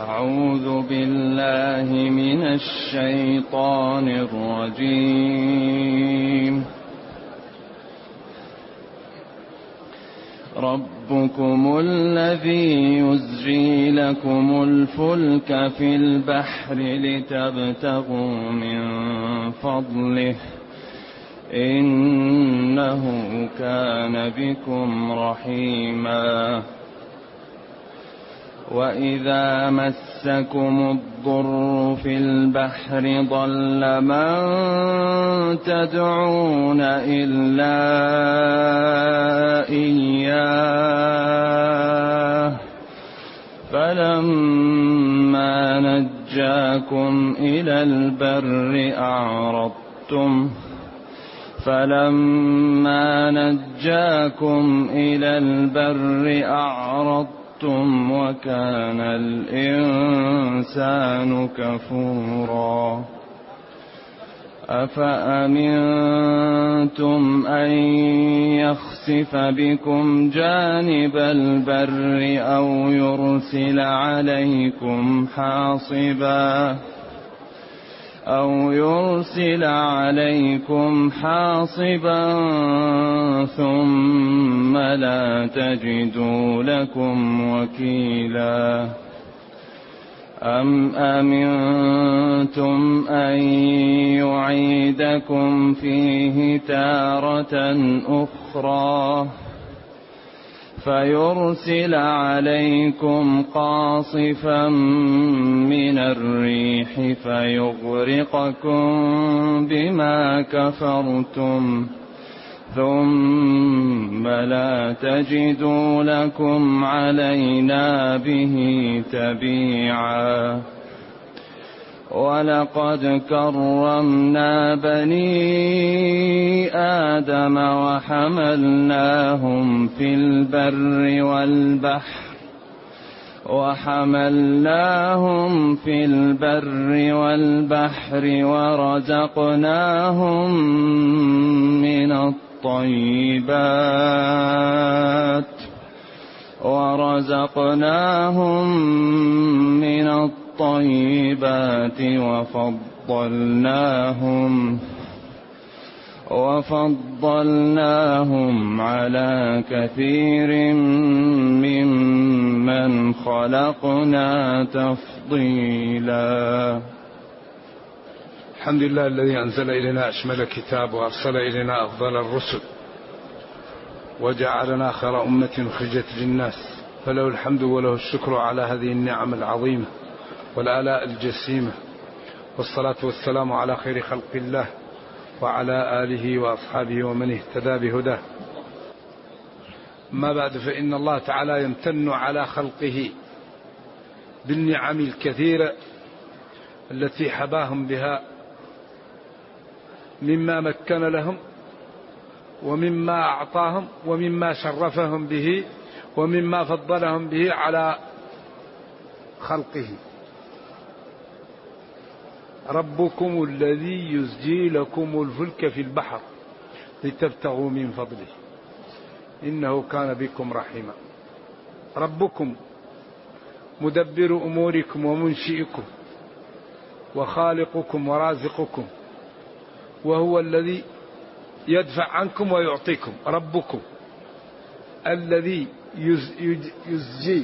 أعوذ بالله من الشيطان الرجيم. ربكم الذي يزجي لكم الفلك في البحر لتبتغوا من فضله إنه كان بكم رحيما. وإذا مسكم الضر في البحر ضل من تدعون إلا إياه فلما نجاكم إلى البر أعرضتم وكان الإنسان كفورا. أفأمنتم أن يخسف بكم جانب البر أو يرسل عليكم حاصبا ثم لا تجدوا لكم وكيلا. أم أمنتم أن يعيدكم فيه تارة أخرى فيرسل عليكم قاصفا من الريح فيغرقكم بما كفرتم ثم لا تجدوا لكم علينا به تبيعا. ولقد كرمنا بني آدم وحملناهم في البر والبحر ورزقناهم من الطيبات وفضلناهم على كثير ممن خلقنا تفضيلا. الحمد لله الذي أنزل إلينا أشمل كتاب وأرسل إلينا أفضل الرسل وجعلنا خير أمة أخرجت للناس، فله الحمد وله الشكر على هذه النعم العظيمة والآلاء الجسيمة، والصلاة والسلام على خير خلق الله وعلى آله وأصحابه ومن اهتدى بهداه. ما بعد، فإن الله تعالى يمتن على خلقه بالنعم الكثيرة التي حباهم بها مما مكن لهم ومما أعطاهم ومما شرفهم به ومما فضلهم به على خلقه. ربكم الذي يزجي لكم الفلك في البحر لتبتغوا من فضله إنه كان بكم رحيما. ربكم مدبر أموركم ومنشئكم وخالقكم ورازقكم، وهو الذي يدفع عنكم ويعطيكم. ربكم الذي يزجي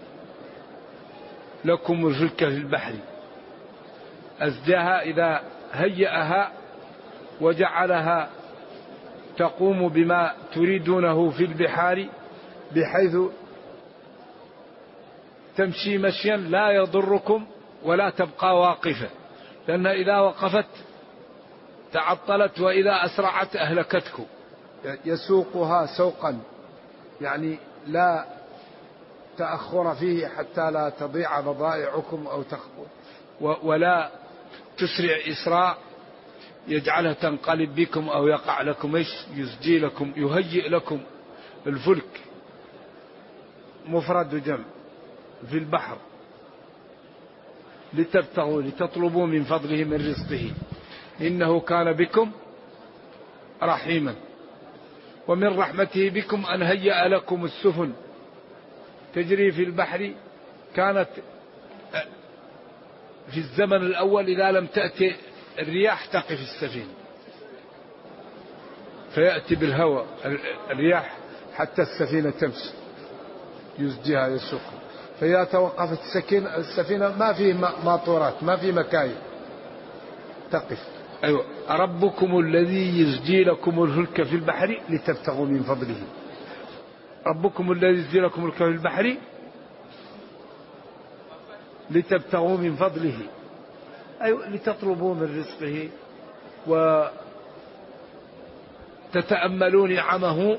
لكم الفلك في البحر، أزجاها إذا هيأها وجعلها تقوم بما تريدونه في البحار بحيث تمشي مشيا لا يضركم ولا تبقى واقفة، لأن إذا وقفت تعطلت وإذا أسرعت أهلكتكم. يسوقها سوقا يعني لا تأخر فيه حتى لا تضيع بضائعكم ولا تسرع إسراع يجعلها تنقلب بكم أو يقع لكم يزجي لكم، يهيئ لكم الفلك مفرد جمع في البحر لتطلبوا من فضله من رزقه إنه كان بكم رحيما. ومن رحمته بكم أن هيأ لكم السفن تجري في البحر، كانت في الزمن الأول إذا لم تأتي الرياح تقف السفينة، فيأتي بالهواء الرياح حتى السفينة تمشي، يزجيها يسوقها. فإذا توقفت السفينة ما فيه ماطورات، ما فيه مكاين، تقف. أيوة. ربكم الذي يزجي لكم الفلك في البحر لتبتغوا من فضله. ربكم الذي يزجي لكم الفلك في البحر لتبتغوا من فضله، أيوة، لتطلبوا من رزقه وتتأملوا نعمه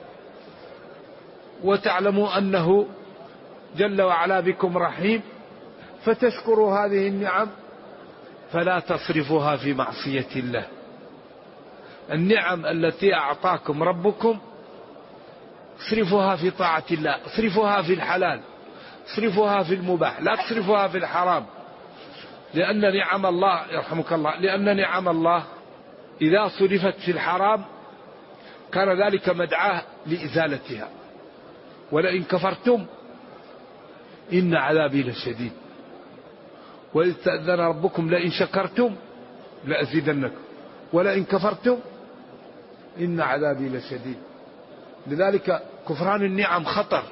وتعلموا أنه جل وعلا بكم رحيم، فتشكروا هذه النعم فلا تصرفوها في معصية الله. النعم التي أعطاكم ربكم اصرفوها في طاعة الله، اصرفوها في الحلال، اصرفوها في المباح، لا تصرفوها في الحرام. لأن نعم الله، يرحمك الله، لأن نعم الله إذا صرفت في الحرام كان ذلك مدعاة لإزالتها. ولئن كفرتم إن عذابي لشديد، وإذ تأذن ربكم لئن شكرتم لأزيدنكم ولئن كفرتم إن عذابي لشديد. لذلك كفران النعم خطر.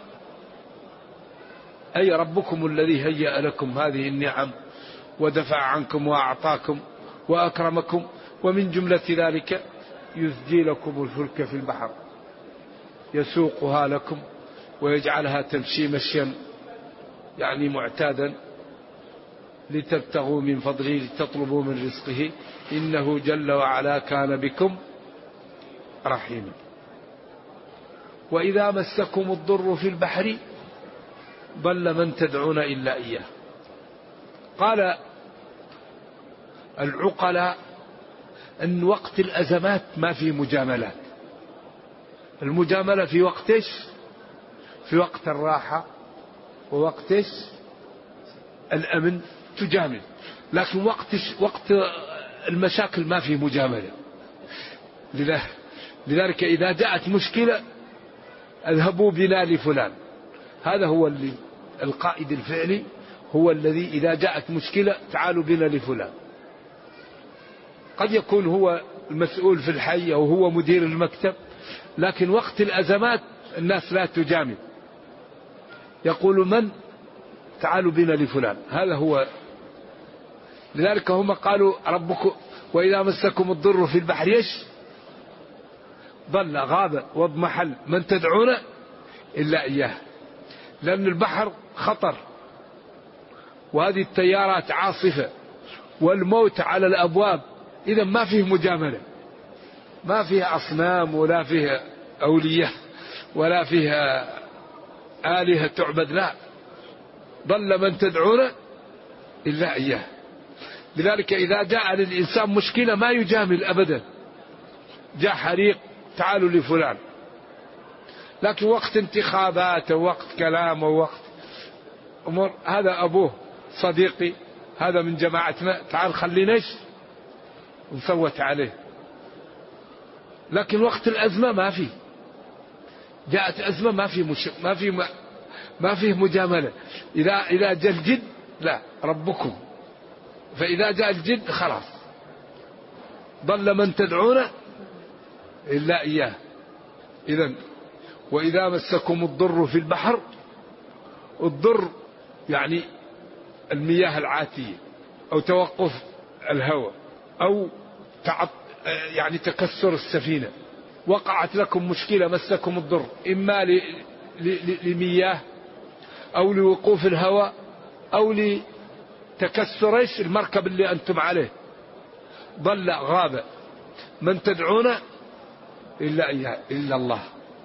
أي ربكم الذي هيأ لكم هذه النعم ودفع عنكم وأعطاكم وأكرمكم، ومن جملة ذلك يزجي لكم الفلك في البحر يسوقها لكم ويجعلها تمشي مشيا يعني معتادا لتبتغوا من فضله، لتطلبوا من رزقه، إنه جل وعلا كان بكم رحيما. وإذا مسكم الضر في البحر ضل من تدعون إلا إياه. قال العقلاء أن وقت الأزمات ما في مجاملات. المجاملة في وقتش؟ في وقت الراحة ووقتش الأمن تجامل، لكن وقت المشاكل ما في مجاملة. لذلك إذا جاءت مشكلة اذهبوا بنا لفلان. هذا هو اللي القائد الفعلي، هو الذي إذا جاءت مشكلة تعالوا بنا لفلان. قد يكون هو المسؤول في الحي أو هو مدير المكتب، لكن وقت الأزمات الناس لا تجامل، يقول من تعالوا بنا لفلان. هذا هو. لذلك هم قالوا ربكم وإذا مسكم الضر في البحر يش ضل غاب واضمحل من تدعون إلا إياه. لأن البحر خطر، وهذه التيارات عاصفة، والموت على الأبواب. إذا ما فيه مجاملة، ما فيه أصنام ولا فيه أولياء ولا فيه آلهة تعبد، لا، ضل من تدعون إلا إياه. لذلك إذا جاء للإنسان مشكلة ما يجامل أبدا. جاء حريق تعالوا لفلان، لكن وقت انتخابات ووقت كلام ووقت أمور هذا أبوه صديقي هذا من جماعتنا تعال خليناش نصوت عليه. لكن وقت الأزمة ما فيه. جاءت أزمة ما فيه مجاملة. إذا جاء الجد لا ربكم، فإذا جاء الجد خلاص ضل من تدعون إلا إياه. إذن وإذا مسكم الضر في البحر، الضر يعني المياه العاتية أو توقف الهواء أو يعني تكسر السفينة. وقعت لكم مشكلة مسكم الضر، إما لمياه أو لوقوف الهواء أو لتكسر المركب اللي أنتم عليه، ضل غاب من تدعون إلا إياه إلا الله.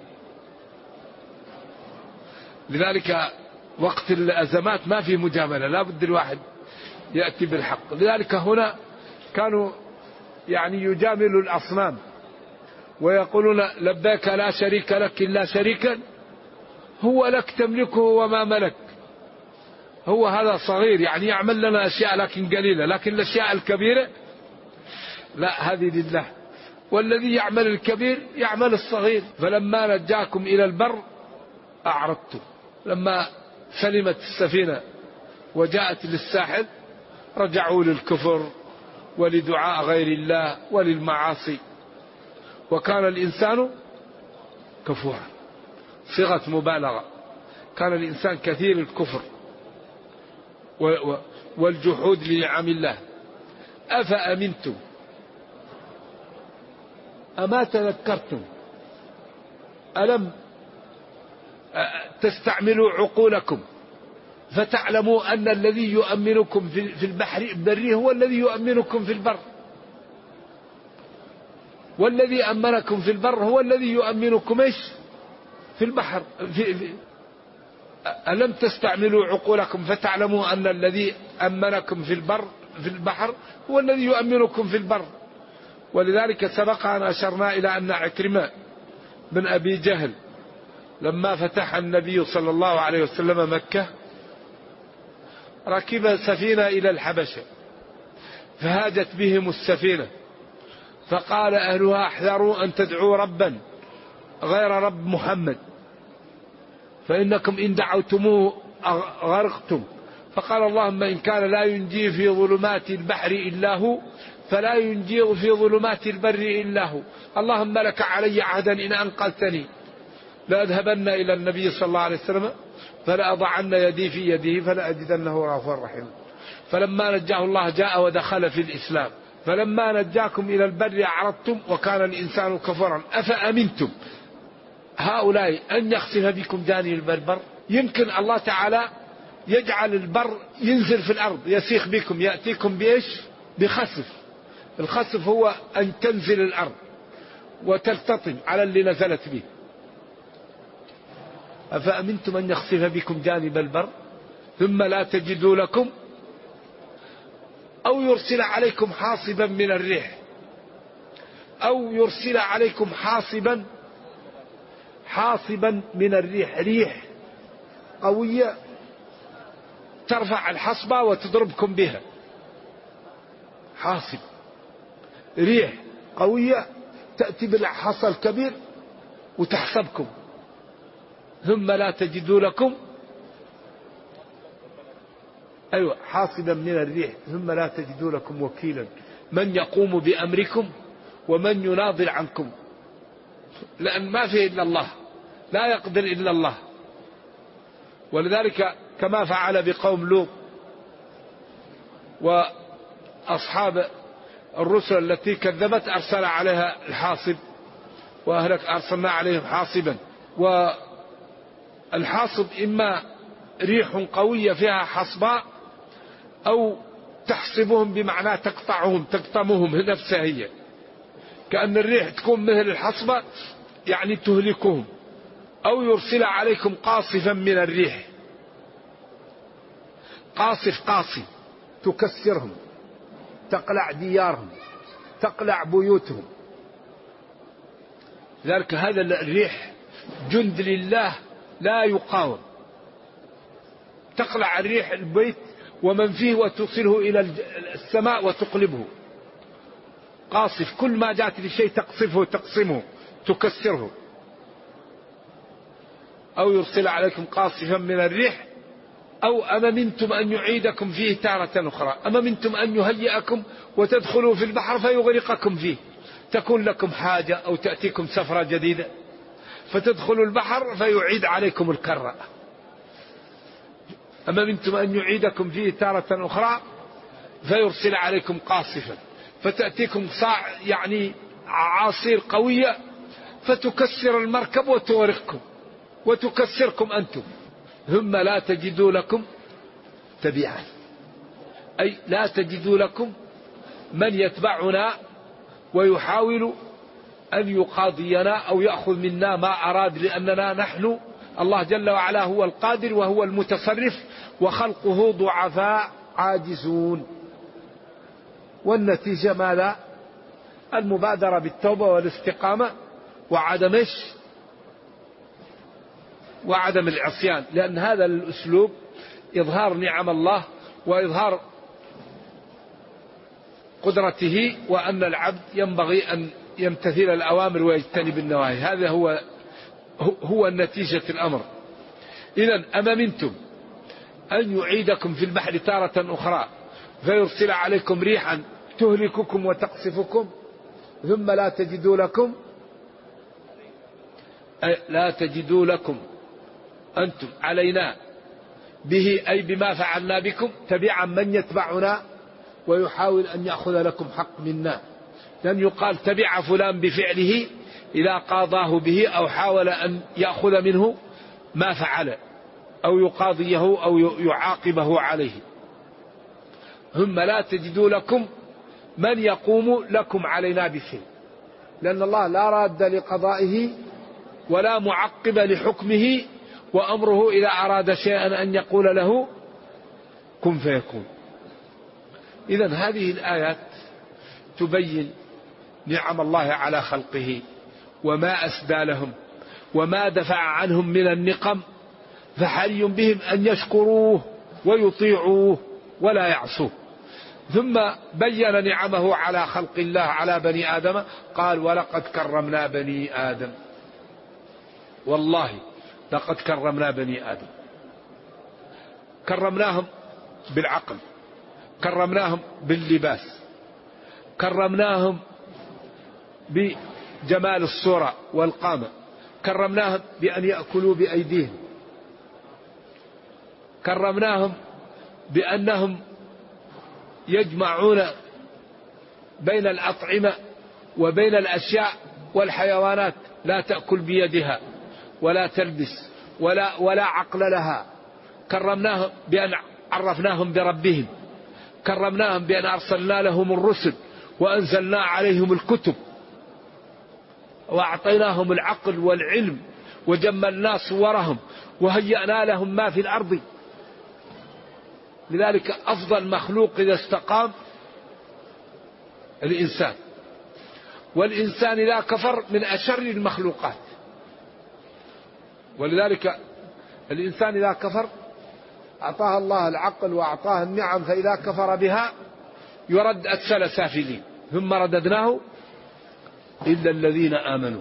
لذلك وقت الأزمات ما في مجاملة، لا بد الواحد يأتي بالحق. لذلك هنا كانوا يعني يجاملوا الأصنام ويقولون لبيك لا شريك لك إلا شريكا هو لك تملكه وما ملك. هو هذا صغير يعني يعمل لنا أشياء لكن قليلة، لكن الأشياء الكبيرة لا، هذه لله. والذي يعمل الكبير يعمل الصغير. فلما نجاكم إلى البر أعرضتم. لما سلمت السفينة وجاءت للساحل رجعوا للكفر ولدعاء غير الله وللمعاصي، وكان الإنسان كفورا، صيغة مبالغة، كان الإنسان كثير الكفر والجحود لنعم الله. أفأمنتم، أما تذكرتم، ألم تستعملوا عقولكم فتعلموا أن الذي يؤمنكم في البر هو الذي يؤمنكم في البر، والذي أمنكم في البر هو الذي يؤمنكم إيش في البحر. ألم تستعملوا عقولكم فتعلموا أن الذي أمنكم في البحر هو الذي يؤمنكم في البر. ولذلك سبق أن أشرنا إلى أن عكرمة بن أبي جهل لما فتح النبي صلى الله عليه وسلم مكة ركب سفينة إلى الحبشة، فهاجت بهم السفينة، فقال أهلها احذروا أن تدعوا ربا غير رب محمد فإنكم إن دعوتموه غرقتم. فقال اللهم إن كان لا ينجي في ظلمات البحر إلا هو فلا ينجي في ظلمات البر إلا هو، اللهم لك علي عهدا إن أنقذتني لأذهبن إلى النبي صلى الله عليه وسلم فلأضعن يدي في يده فلأجدنه غفورا رحيما. فلما نجاه الله جاء ودخل في الإسلام. فلما نجاكم إلى البر أعرضتم وكان الإنسان كفورا. أفأمنتم هؤلاء أن يخسف بكم جانب البر. يمكن الله تعالى يجعل البر ينزل في الأرض يسيخ بكم، يأتيكم بإيش؟ بخسف. الخسف هو أن تنزل الأرض وتلتطم على اللي نزلت به. أفأمنتم أن يخسف بكم جانب البر ثم لا تجدوا لكم أو يرسل عليكم حاصبا من الريح، أو يرسل عليكم حاصبا من الريح، ريح قوية ترفع الحصبة وتضربكم بها، حاصب ريح قوية تأتي بالحصى الكبير وتحصبكم ثم لا تجدوا لكم حاصبا من الريح ثم لا تجدوا لكم وكيلا من يقوم بأمركم ومن يناضل عنكم، لأن ما فيه إلا الله، لا يقدر إلا الله. ولذلك كما فعل بقوم لوط وأصحاب الرسل التي كذبت أرسل عليها الحاصب وأهلك أرسلنا عليهم حاصبا. والحاصب إما ريح قوية فيها حصباء أو تحصبهم بمعنى تقطعهم تقطمهم نفسها هي، كأن الريح تكون مثل الحصبة يعني تهلكهم، أو يرسل عليكم قاصفا من الريح، قاصي تكسرهم تقلع ديارهم تقلع بيوتهم. لذلك هذا الريح جند لله لا يقاوم، تقلع الريح البيت ومن فيه وتصله إلى السماء وتقلبه. قاصف كل ما جاءت لشيء تقصفه تقسمه تكسره. أو يرسل عليكم قاصفا من الريح أو أمنتم أن يعيدكم فيه تارة أخرى، أمنتم أن يهيئكم وتدخلوا في البحر فيغرقكم فيه، تكون لكم حاجة أو تأتيكم سفرة جديدة فتدخلوا البحر فيعيد عليكم الكرة. أمنتم أن يعيدكم فيه تارة أخرى فيرسل عليكم قاصفا فتأتيكم يعني عاصير قوية فتكسر المركب وتغرقكم وتكسركم أنتم، ثم لا تجدوا لكم تبعا، أي لا تجدوا لكم من يتبعنا ويحاول أن يقاضينا أو يأخذ منا ما أراد، لأننا نحن الله جل وعلا هو القادر وهو المتصرف وخلقه ضعفاء عاجزون. والنتيجة ماذا؟ المبادرة بالتوبة والاستقامة وعدم العصيان، لأن هذا الأسلوب إظهار نعم الله وإظهار قدرته وأن العبد ينبغي أن يمتثل الأوامر ويجتنب النواهي. هذا هو النتيجة الأمر. إذن أمنتم أن يعيدكم في البحر تارة أخرى فيرسل عليكم ريحا تهلككم وتقصفكم ثم لا تجدوا لكم أنتم علينا به أي بما فعلنا بكم تبعا من يتبعنا ويحاول أن يأخذ لكم حق منا. لم يقال تبع فلان بفعله إذا قاضاه به أو حاول أن يأخذ منه ما فعل أو يقاضيه أو يعاقبه عليه. ثم لا تجدوا لكم من يقوم لكم علينا بشيء، لأن الله لا راد لقضائه ولا معقب لحكمه، وأمره إذا أراد شيئا أن يقول له كن فيكون. إذن هذه الآيات تبين نعم الله على خلقه وما أسدى لهم وما دفع عنهم من النقم، فحري بهم أن يشكروه ويطيعوه ولا يعصوه. ثم بين نعمه على خلق الله على بني آدم، قال ولقد كرمنا بني آدم. والله لقد كرمنا بني آدم، كرمناهم بالعقل، كرمناهم باللباس، كرمناهم بجمال الصورة والقامة، كرمناهم بأن يأكلوا بأيديهم، كرمناهم بأنهم يجمعون بين الأطعمة وبين الأشياء والحيوانات لا تأكل بيدها ولا تلبس ولا عقل لها. كرمناهم بأن عرفناهم بربهم، كرمناهم بأن أرسلنا لهم الرسل وأنزلنا عليهم الكتب وأعطيناهم العقل والعلم وجملنا صورهم وهيأنا لهم ما في الأرض. لذلك أفضل مخلوق إذا استقام الإنسان، والإنسان إذا كفر من أشر المخلوقات. ولذلك الإنسان إذا كفر أعطاه الله العقل وأعطاه النعم، فإذا كفر بها يرد أسفل سافلين، ثم رددناه إلا الذين آمنوا.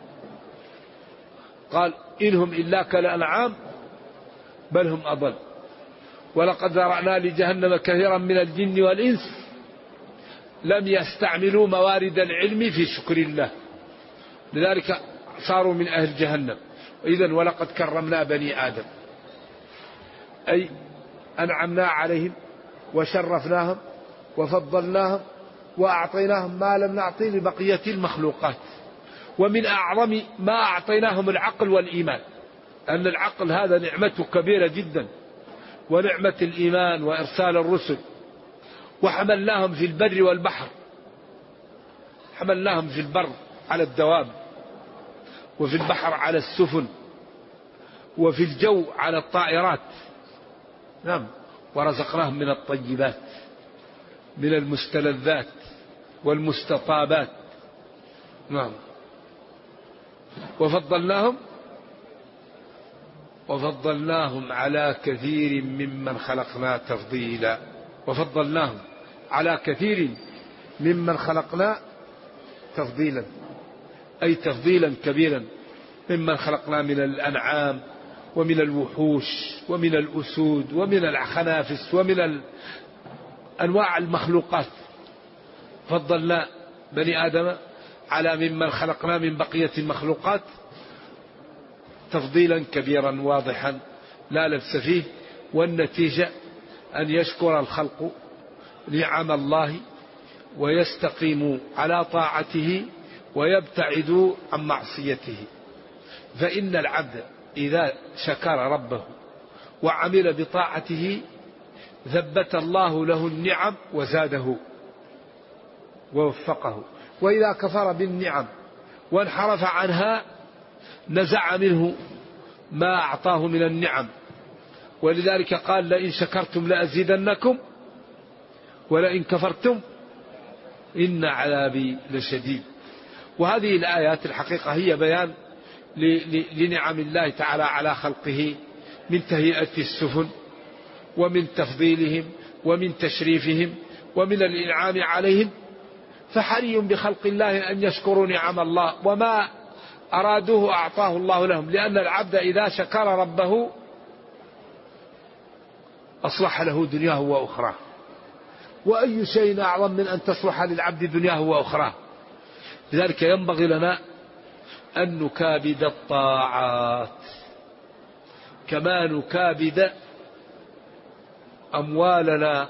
قال إنهم إلا كالأنعام بل هم أضل، ولقد ذرأنا لجهنم كثيرا من الجن والإنس لم يستعملوا موارد العلم في شكر الله، لذلك صاروا من أهل جهنم. إذن ولقد كرمنا بني آدم، أي أنعمنا عليهم وشرفناهم وفضلناهم وأعطيناهم ما لم نعطي لبقية المخلوقات. ومن أعظم ما أعطيناهم العقل والإيمان، أن العقل هذا نعمته كبيرة جدا، ونعمة الإيمان وإرسال الرسل. وحملناهم في البر والبحر، حملناهم في البر على الدواب، وفي البحر على السفن، وفي الجو على الطائرات. نعم. ورزقناهم من الطيبات، من المستلذات والمستطابات. نعم. وفضلناهم على كثير ممن خلقنا تفضيلا. وفضلناهم على كثير ممن خلقنا تفضيلا، أي تفضيلا كبيرا ممن خلقنا من الأنعام ومن الوحوش ومن الأسود ومن الخنافس ومن أنواع المخلوقات. فضلنا بني آدم على ممن خلقنا من بقية المخلوقات تفضيلا كبيرا واضحا لا لبس فيه. والنتيجة أن يشكر الخلق نعم الله ويستقيموا على طاعته ويبتعدوا عن معصيته. فإن العبد إذا شكر ربه وعمل بطاعته ثبت الله له النعم وزاده ووفقه، وإذا كفر بالنعم وانحرف عنها نزع منه ما أعطاه من النعم. ولذلك قال لئن شكرتم لأزيدنكم ولئن كفرتم إن عذابي لشديد. وهذه الآيات الحقيقة هي بيان لنعم الله تعالى على خلقه، من تهيئة السفن ومن تفضيلهم ومن تشريفهم ومن الإنعام عليهم. فحري بخلق الله أن يشكروا نعم الله، وما أرادوه أعطاه الله لهم، لأن العبد إذا شكر ربه أصلح له دنياه وأخراه. وأي شيء أعظم من أن تصلح للعبد دنياه وأخراه. لذلك ينبغي لنا أن نكابد الطاعات كما نكابد أموالنا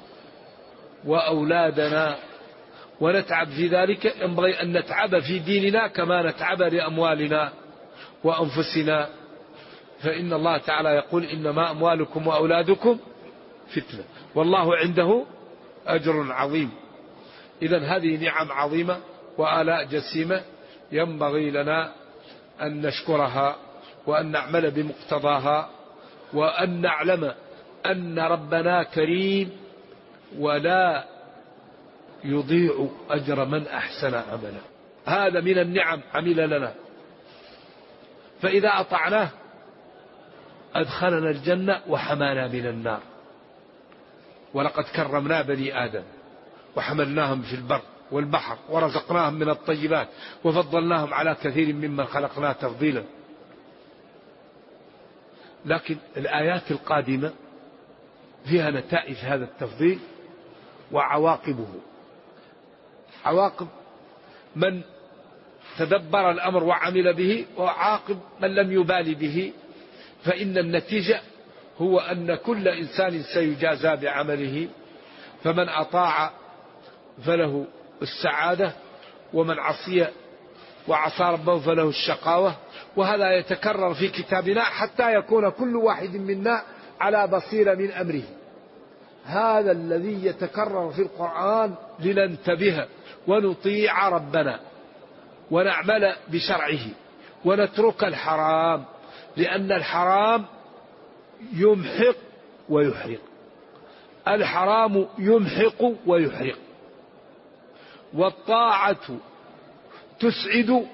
وأولادنا ونتعب في ذلك. ينبغي أن نتعب في ديننا كما نتعب لأموالنا وأنفسنا، فإن الله تعالى يقول إنما أموالكم وأولادكم فتنة والله عنده أجر عظيم. إذن هذه نعم عظيمة وآلاء جسيمة ينبغي لنا أن نشكرها وأن نعمل بمقتضاها، وأن نعلم أن ربنا كريم ولا يضيع أجر من أحسن عملا. هذا من النعم عمل لنا، فإذا أطعناه أدخلنا الجنة وحمانا من النار. ولقد كرمنا بني آدم وحملناهم في البر والبحر ورزقناهم من الطيبات وفضلناهم على كثير ممن خلقنا تفضيلا. لكن الآيات القادمة فيها نتائج هذا التفضيل وعواقبه. عواقب من تدبر الأمر وعمل به، وعاقب من لم يبال به. فإن النتيجة هو أن كل إنسان سيجازى بعمله، فمن أطاع فله السعادة، ومن عصي وعصى ربه فله الشقاوة. وهذا يتكرر في كتابنا حتى يكون كل واحد منا على بصيرة من أمره. هذا الذي يتكرر في القرآن لننتبه ونطيع ربنا ونعمل بشرعه ونترك الحرام، لأن الحرام يمحق ويحرق. الحرام يمحق ويحرق، والطاعة تسعد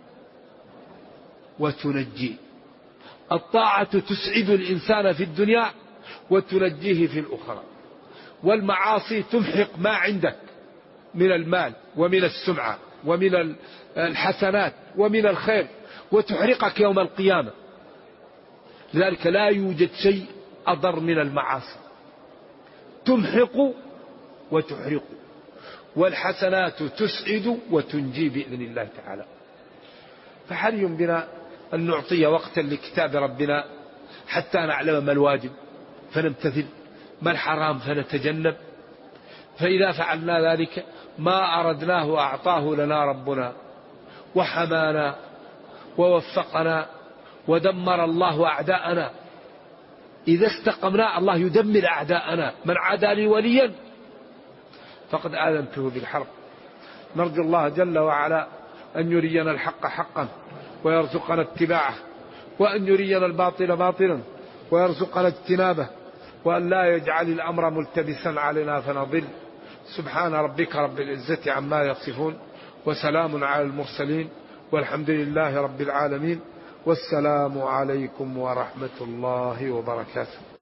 وتنجي. الطاعة تسعد الإنسان في الدنيا وتنجيه في الأخرى، والمعاصي تمحق ما عندك من المال ومن السمعة ومن الحسنات ومن الخير وتحرقك يوم القيامة. لذلك لا يوجد شيء أضر من المعاصي، تمحق وتحرق، والحسنات تسعد وتنجي بإذن الله تعالى. فحري بنا أن نعطي وقتا لكتاب ربنا حتى نعلم ما الواجب فنمتثل، ما الحرام فنتجنب. فإذا فعلنا ذلك ما أردناه أعطاه لنا ربنا وحمانا ووفقنا ودمر الله أعداءنا. إذا استقمنا الله يدمر أعداءنا. من عادى لي وليا فقد آذنته بالحرب. نرجو الله جل وعلا أن يرينا الحق حقا ويرزقنا اتباعه، وأن يرينا الباطل باطلا ويرزقنا اجتنابه، وأن لا يجعل الأمر ملتبسا علينا فنضل. سبحان ربك رب العزة عما يصفون، وسلام على المرسلين، والحمد لله رب العالمين، والسلام عليكم ورحمة الله وبركاته.